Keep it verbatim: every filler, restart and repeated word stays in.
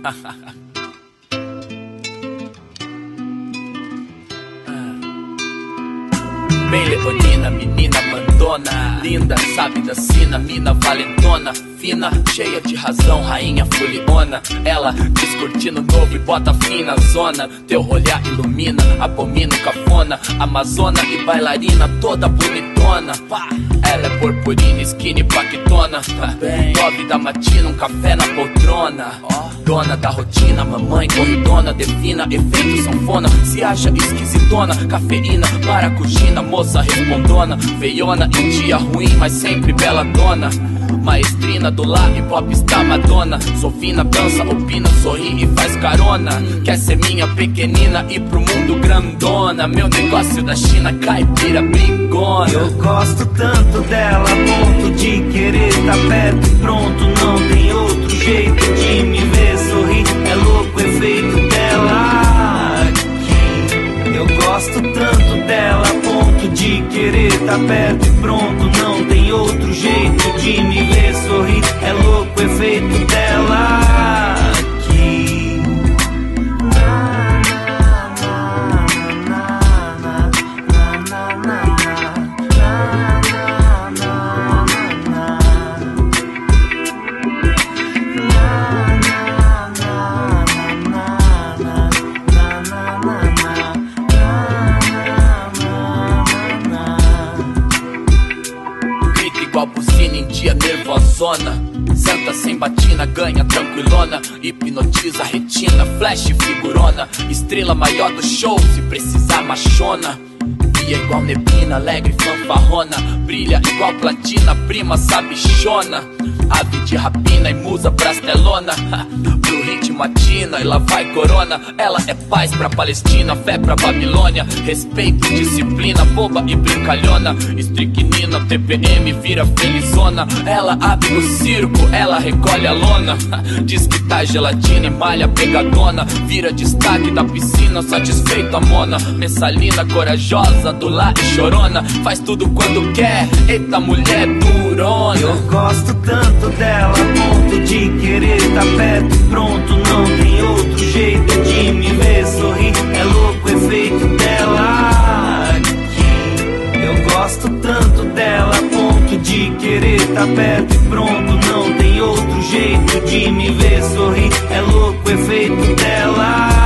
Bem leonina, menina mandona, linda, sabe da sina, mina valentona, fina, cheia de razão, rainha foliona. Ela descortina o novo e bota fim na zona. Teu olhar ilumina, abomina o cafona, amazona e bailarina toda bonitona. Ela é purpurina, skinny, paquitona, nove da matina, um café na poltrona. Dona da rotina, mamãe corridona, defina, efeito sanfona. Se acha esquisitona, cafeína, maracujina, moça respondona. Veiona em dia ruim, mas sempre bela dona. Maestrina do lar e popstar Madonna. Sou fina, dança, opina, sorri e faz carona. Quer ser minha pequenina e pro mundo grandona. Meu negócio da China, caipira, brigona. Eu gosto tanto dela, a ponto de querer tá perto e pronto. Não tem outro jeito de me ver sorrir. É louco o efeito dela aqui. Eu gosto tanto dela, a ponto de querer tá perto e pronto. Não tem outro jeito de me ver sorrir. É louco o efeito dela aqui. Igual buzina em dia nervosona. Santa sem batina, ganha tranquilona. Hipnotiza a retina, flash figurona. Estrela maior do show, se precisar machona. Guia igual neblina, alegre fanfarrona. Brilha igual platina, prima sabichona. Ave de rapina e musa pras telona. Pro ritmo atina e lá vai corona. Ela é paz pra Palestina, fé pra Babilônia. Respeito, disciplina, boba e brincalhona. Estricnina, T P M vira felizona. Ela abre no circo, ela recolhe a lona. Diz que tá gelatina e malha pegadona. Vira destaque da piscina, satisfeito a mona. Messalina corajosa, do lar e chorona. Faz tudo quando quer, eita mulher durona. Eu gosto tanto dela, a ponto de querer tá perto e pronto. Não tem outro jeito de me ver sorrir. É louco o efeito dela aqui. Eu gosto tanto dela, a ponto de querer tá perto e pronto. Não tem outro jeito de me ver sorrir. É louco o efeito dela